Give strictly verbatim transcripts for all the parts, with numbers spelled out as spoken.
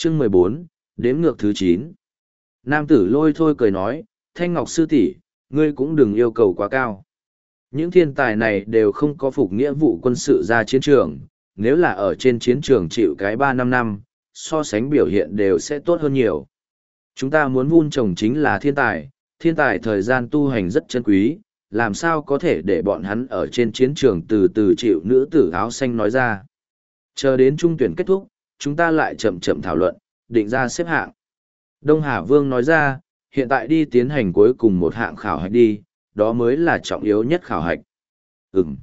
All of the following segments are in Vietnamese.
Chương mười bốn, đếm ngược thứ chín. Nam tử lôi thôi cười nói, Thanh Ngọc sư tỷ, ngươi cũng đừng yêu cầu quá cao. Những thiên tài này đều không có phục nghĩa vụ quân sự ra chiến trường, nếu là ở trên chiến trường chịu cái ba năm năm, so sánh biểu hiện đều sẽ tốt hơn nhiều. Chúng ta muốn vun trồng chính là thiên tài, thiên tài thời gian tu hành rất chân quý, làm sao có thể để bọn hắn ở trên chiến trường từ từ chịu nữ tử áo xanh nói ra. Chờ đến trung tuyển kết thúc, chúng ta lại chậm chậm thảo luận, định ra xếp hạng. Đông Hà Vương nói ra, hiện tại đi tiến hành cuối cùng một hạng khảo hạch đi, đó mới là trọng yếu nhất khảo hạch. Ừm.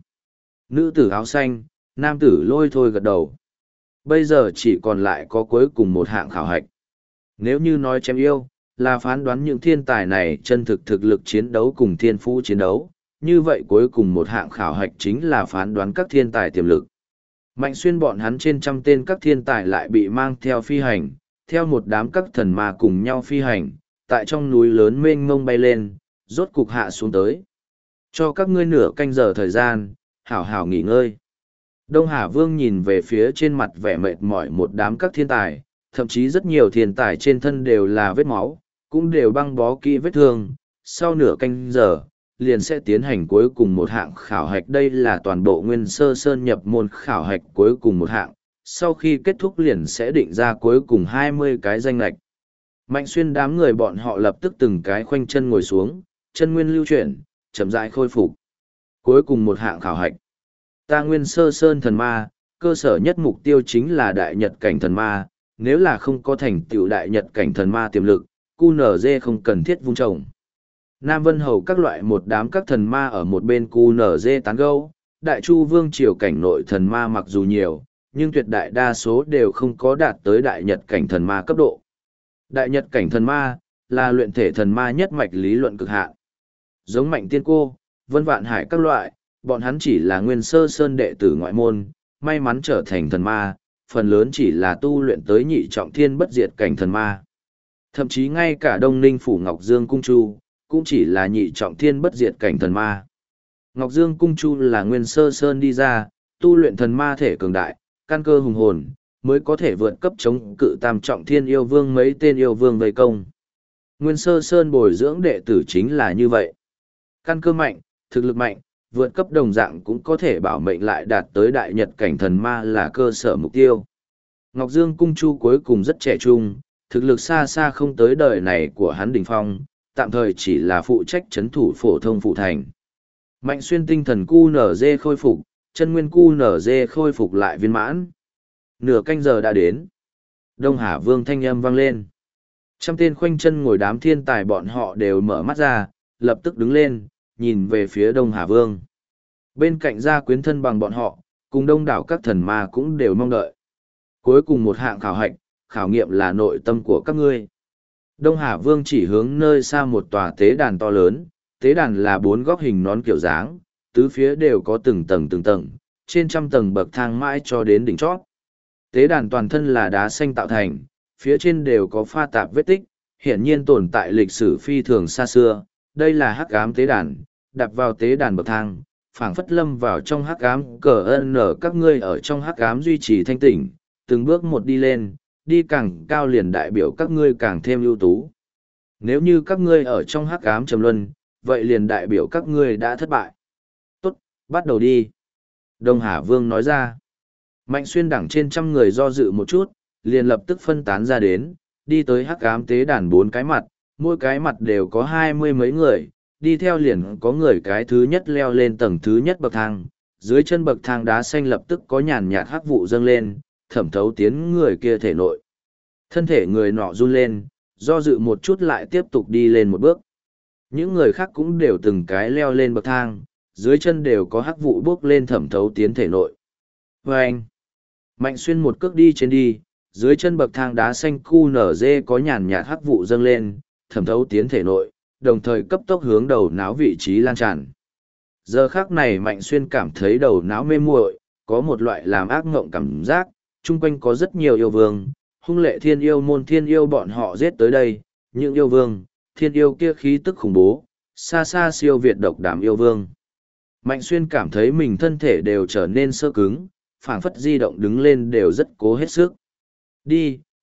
Nữ tử áo xanh, nam tử lôi thôi gật đầu. Bây giờ chỉ còn lại có cuối cùng một hạng khảo hạch. Nếu như nói chém yêu, là phán đoán những thiên tài này chân thực thực lực chiến đấu cùng thiên phú chiến đấu, như vậy cuối cùng một hạng khảo hạch chính là phán đoán các thiên tài tiềm lực. Mạnh xuyên bọn hắn trên trăm tên các thiên tài lại bị mang theo phi hành, theo một đám các thần ma cùng nhau phi hành, tại trong núi lớn mênh mông bay lên, rốt cục hạ xuống tới. Cho các ngươi nửa canh giờ thời gian, hảo hảo nghỉ ngơi. Đông Hà Vương nhìn về phía trên mặt vẻ mệt mỏi một đám các thiên tài, thậm chí rất nhiều thiên tài trên thân đều là vết máu, cũng đều băng bó kỹ vết thương. Sau nửa canh giờ, liền sẽ tiến hành cuối cùng một hạng khảo hạch. Đây là toàn bộ Nguyên Sơ Sơn nhập môn khảo hạch cuối cùng một hạng, sau khi kết thúc liền sẽ định ra cuối cùng hai mươi cái danh lệch. Mạnh xuyên đám người bọn họ lập tức từng cái khoanh chân ngồi xuống, chân nguyên lưu chuyển, chậm rãi khôi phục. Cuối cùng một hạng khảo hạch. Ta Nguyên Sơ Sơn thần ma, cơ sở nhất mục tiêu chính là đại nhật cảnh thần ma, nếu là không có thành tựu đại nhật cảnh thần ma tiềm lực, cu nở dê không cần thiết vung trồng. Nam Vân Hầu các loại một đám các thần ma ở một bên cu nở dê tán gẫu, Đại Chu Vương triều cảnh nội thần ma mặc dù nhiều, nhưng tuyệt đại đa số đều không có đạt tới đại nhật cảnh thần ma cấp độ. Đại nhật cảnh thần ma là luyện thể thần ma nhất mạch lý luận cực hạn. Giống Mạnh Tiên Cô, Vân Vạn Hải các loại, bọn hắn chỉ là Nguyên Sơ Sơn đệ tử ngoại môn, may mắn trở thành thần ma, phần lớn chỉ là tu luyện tới nhị trọng thiên bất diệt cảnh thần ma. Thậm chí ngay cả Đông Ninh phủ Ngọc Dương Cung Chu, cũng chỉ là nhị trọng thiên bất diệt cảnh thần ma. Ngọc Dương Cung Chu là Nguyên Sơ Sơn đi ra, tu luyện thần ma thể cường đại, căn cơ hùng hồn, mới có thể vượt cấp chống cự tam trọng thiên yêu vương mấy tên yêu vương vây công. Nguyên Sơ Sơn bồi dưỡng đệ tử chính là như vậy. Căn cơ mạnh, thực lực mạnh, vượt cấp đồng dạng cũng có thể bảo mệnh lại đạt tới đại nhật cảnh thần ma là cơ sở mục tiêu. Ngọc Dương Cung Chu cuối cùng rất trẻ trung, thực lực xa xa không tới đời này của hắn đỉnh phong, tạm thời chỉ là phụ trách chấn thủ phổ thông phụ thành. Mạnh xuyên tinh thần cu nở dê khôi phục, chân nguyên cu nở dê khôi phục lại viên mãn. Nửa canh giờ đã đến. Đông Hà Vương thanh âm vang lên. Trăm tên khoanh chân ngồi đám thiên tài bọn họ đều mở mắt ra, lập tức đứng lên, nhìn về phía Đông Hà Vương. Bên cạnh gia quyến thân bằng bọn họ, cùng đông đảo các thần ma cũng đều mong đợi. Cuối cùng một hạng khảo hạch, khảo nghiệm là nội tâm của các ngươi. Đông Hà Vương chỉ hướng nơi xa một tòa tế đàn to lớn, tế đàn là bốn góc hình nón kiểu dáng, tứ phía đều có từng tầng từng tầng, trên trăm tầng bậc thang mãi cho đến đỉnh chót. Tế đàn toàn thân là đá xanh tạo thành, phía trên đều có pha tạp vết tích, hiển nhiên tồn tại lịch sử phi thường xa xưa. Đây là hắc ám tế đàn, đạp vào tế đàn bậc thang, phảng phất lâm vào trong hắc ám. Cờ ơn nở các ngươi ở trong hắc ám duy trì thanh tỉnh, từng bước một đi lên, đi càng cao liền đại biểu các ngươi càng thêm ưu tú. Nếu như các ngươi ở trong hắc ám trầm luân, vậy liền đại biểu các ngươi đã thất bại. Tốt, bắt đầu đi. Đông Hà Vương nói ra. Mạnh xuyên đẳng trên trăm người do dự một chút, liền lập tức phân tán ra đến, đi tới hắc ám tế đàn bốn cái mặt, mỗi cái mặt đều có hai mươi mấy người, đi theo liền có người cái thứ nhất leo lên tầng thứ nhất bậc thang, dưới chân bậc thang đá xanh lập tức có nhàn nhạt hắc vụ dâng lên, thẩm thấu tiến người kia thể nội. Thân thể người nọ run lên, do dự một chút lại tiếp tục đi lên một bước. Những người khác cũng đều từng cái leo lên bậc thang, dưới chân đều có hắc vụ bước lên thẩm thấu tiến thể nội. Và anh, Mạnh xuyên một cước đi trên đi, dưới chân bậc thang đá xanh cu nở dê có nhàn nhạt hắc vụ dâng lên, thẩm thấu tiến thể nội, đồng thời cấp tốc hướng đầu não vị trí lan tràn. Giờ khắc này Mạnh xuyên cảm thấy đầu não mê muội, có một loại làm ác ngộng cảm giác, chung quanh có rất nhiều yêu vương, hung lệ thiên yêu môn thiên yêu bọn họ giết tới đây, những yêu vương, thiên yêu kia khí tức khủng bố, xa xa siêu việt độc đảm yêu vương. Mạnh xuyên cảm thấy mình thân thể đều trở nên sơ cứng, phảng phất di động đứng lên đều rất cố hết sức. Đi,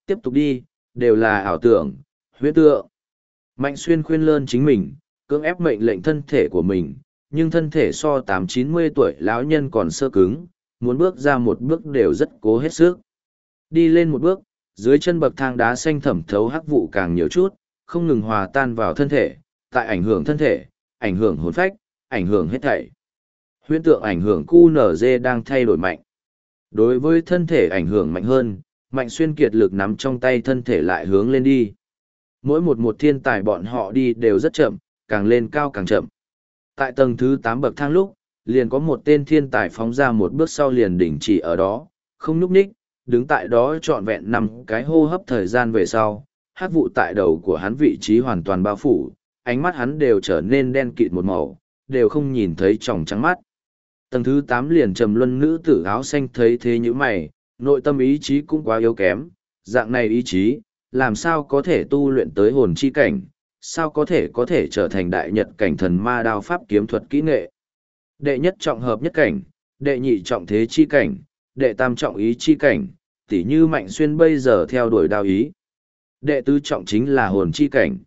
Tiếp tục đi, đều là ảo tưởng, huyễn tượng. Mạnh Xuyên khuyên lơn chính mình, cưỡng ép mệnh lệnh thân thể của mình, nhưng thân thể so tám chín mươi tuổi lão nhân còn sơ cứng, muốn bước ra một bước đều rất cố hết sức. Đi lên một bước, dưới chân bậc thang đá xanh thẩm thấu hắc vụ càng nhiều chút, không ngừng hòa tan vào thân thể, tại ảnh hưởng thân thể, ảnh hưởng hồn phách, ảnh hưởng hết thảy. Huyễn tượng ảnh hưởng cu nở dê đang thay đổi mạnh. Đối với thân thể ảnh hưởng mạnh hơn, Mạnh Xuyên kiệt lực nắm trong tay thân thể lại hướng lên đi. Mỗi một một thiên tài bọn họ đi đều rất chậm, càng lên cao càng chậm. Tại tầng thứ tám bậc thang lúc, liền có một tên thiên tài phóng ra một bước sau liền đỉnh chỉ ở đó, không nhúc nhích, đứng tại đó trọn vẹn năm cái hô hấp thời gian về sau, hắc vụ tại đầu của hắn vị trí hoàn toàn bao phủ, ánh mắt hắn đều trở nên đen kịt một màu, đều không nhìn thấy tròng trắng mắt. Tầng thứ tám liền trầm luân nữ tử áo xanh thấy thế như mày, nội tâm ý chí cũng quá yếu kém, dạng này ý chí, làm sao có thể tu luyện tới hồn chi cảnh, sao có thể có thể trở thành đại nhật cảnh thần ma đao pháp kiếm thuật kỹ nghệ. Đệ nhất trọng hợp nhất cảnh, đệ nhị trọng thế chi cảnh, đệ tam trọng ý chi cảnh, tỉ như Mạnh Xuyên bây giờ theo đuổi đao ý. Đệ tứ trọng chính là hồn chi cảnh.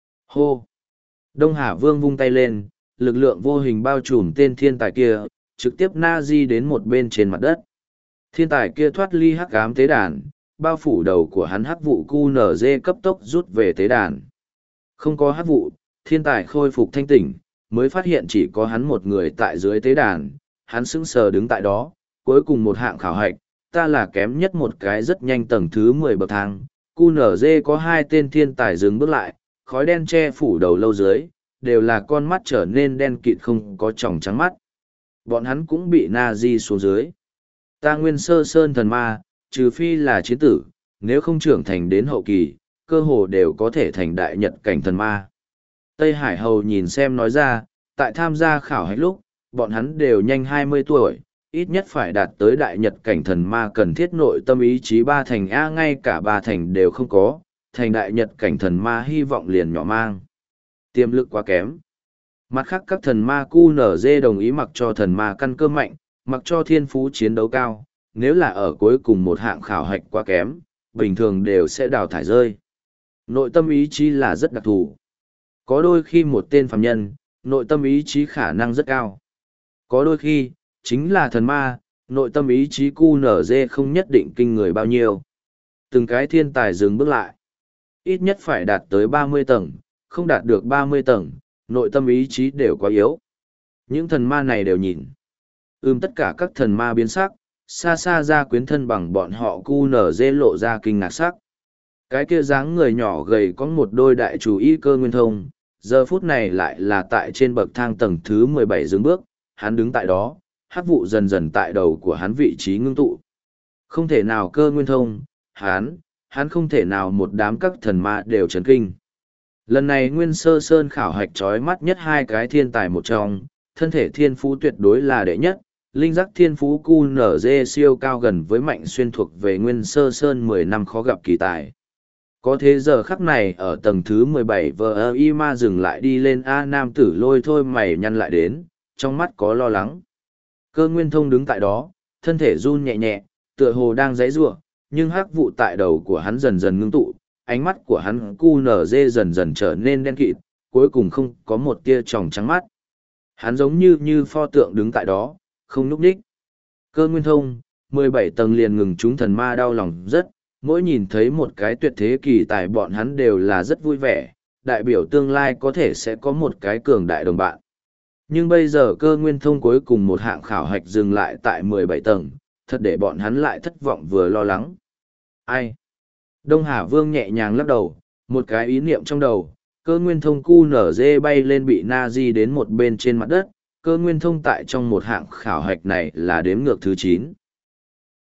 Hô! Đông Hà Vương vung tay lên, lực lượng vô hình bao trùm tên thiên tài kia, trực tiếp na di đến một bên trên mặt đất. Thiên tài kia thoát ly hắc ám tế đàn, bao phủ đầu của hắn hắc vụ cu nở dê cấp tốc rút về tế đàn. Không có hắc vụ, thiên tài khôi phục thanh tỉnh, mới phát hiện chỉ có hắn một người tại dưới tế đàn, hắn sững sờ đứng tại đó, cuối cùng một hạng khảo hạch, ta là kém nhất một cái rất nhanh tầng thứ mười bậc thang, cu nở dê có hai tên thiên tài dừng bước lại, khói đen che phủ đầu lâu dưới, đều là con mắt trở nên đen kịt không có tròng trắng mắt. Bọn hắn cũng bị na di xuống dưới. Ta nguyên sơ sơn thần ma, trừ phi là chiến tử, nếu không trưởng thành đến hậu kỳ, cơ hồ đều có thể thành đại nhật cảnh thần ma. Tây Hải Hầu nhìn xem nói ra, tại tham gia khảo hạch lúc, bọn hắn đều nhanh hai mươi tuổi, ít nhất phải đạt tới đại nhật cảnh thần ma cần thiết nội tâm ý chí ba thành A, ngay cả ba thành đều không có, thành đại nhật cảnh thần ma hy vọng liền nhỏ mang. Tiềm lực quá kém. Mặt khác các thần ma cu nở dê đồng ý mặc cho thần ma căn cơ mạnh, mặc cho thiên phú chiến đấu cao, nếu là ở cuối cùng một hạng khảo hạch quá kém, bình thường đều sẽ đào thải rơi. Nội tâm ý chí là rất đặc thù. Có đôi khi một tên phàm nhân, nội tâm ý chí khả năng rất cao. Có đôi khi, chính là thần ma, nội tâm ý chí cu nở dê không nhất định kinh người bao nhiêu. Từng cái thiên tài dừng bước lại. Ít nhất phải đạt tới ba mươi tầng, không đạt được ba mươi tầng, nội tâm ý chí đều quá yếu. Những thần ma này đều nhìn. Ưm tất cả các thần ma biến sắc, xa xa ra quyến thân bằng bọn họ cu nở dê lộ ra kinh ngạc sắc. Cái kia dáng người nhỏ gầy có một đôi đại chủ y Cơ Nguyên Thông, giờ phút này lại là tại trên bậc thang tầng thứ mười bảy dừng bước, hắn đứng tại đó, hắc vụ dần dần tại đầu của hắn vị trí ngưng tụ. Không thể nào Cơ Nguyên Thông, hắn, hắn không thể nào một đám các thần ma đều chấn kinh. Lần này Nguyên Sơ Sơn khảo hạch trói mắt nhất hai cái thiên tài một trong, thân thể thiên phú tuyệt đối là đệ nhất, linh giác thiên phú cu nở dê siêu cao gần với Mạnh Xuyên thuộc về Nguyên Sơ Sơn mười năm khó gặp kỳ tài. Có thế giờ khắc này ở tầng thứ mười bảy vờ y ma dừng lại đi lên A nam tử lôi thôi mày nhăn lại đến, trong mắt có lo lắng. Cơ Nguyên Thông đứng tại đó, thân thể run nhẹ nhẹ, tựa hồ đang giãy giụa, nhưng hắc vụ tại đầu của hắn dần dần ngưng tụ, ánh mắt của hắn cu nở dê dần dần trở nên đen kịt, cuối cùng không có một tia tròng trắng mắt. Hắn giống như như pho tượng đứng tại đó, không nhúc nhích. Cơ Nguyên Thông, mười bảy tầng liền ngừng chúng thần ma đau lòng rất, mỗi nhìn thấy một cái tuyệt thế kỳ tài bọn hắn đều là rất vui vẻ, đại biểu tương lai có thể sẽ có một cái cường đại đồng bạn. Nhưng bây giờ Cơ Nguyên Thông cuối cùng một hạng khảo hạch dừng lại tại mười bảy tầng, thật để bọn hắn lại thất vọng vừa lo lắng. Ai? Đông Hà Vương nhẹ nhàng lắc đầu, một cái ý niệm trong đầu, Cơ Nguyên Thông cu nở dê bay lên bị na di đến một bên trên mặt đất. Cơ Nguyên Thông tại trong một hạng khảo hạch này là đếm ngược thứ chín.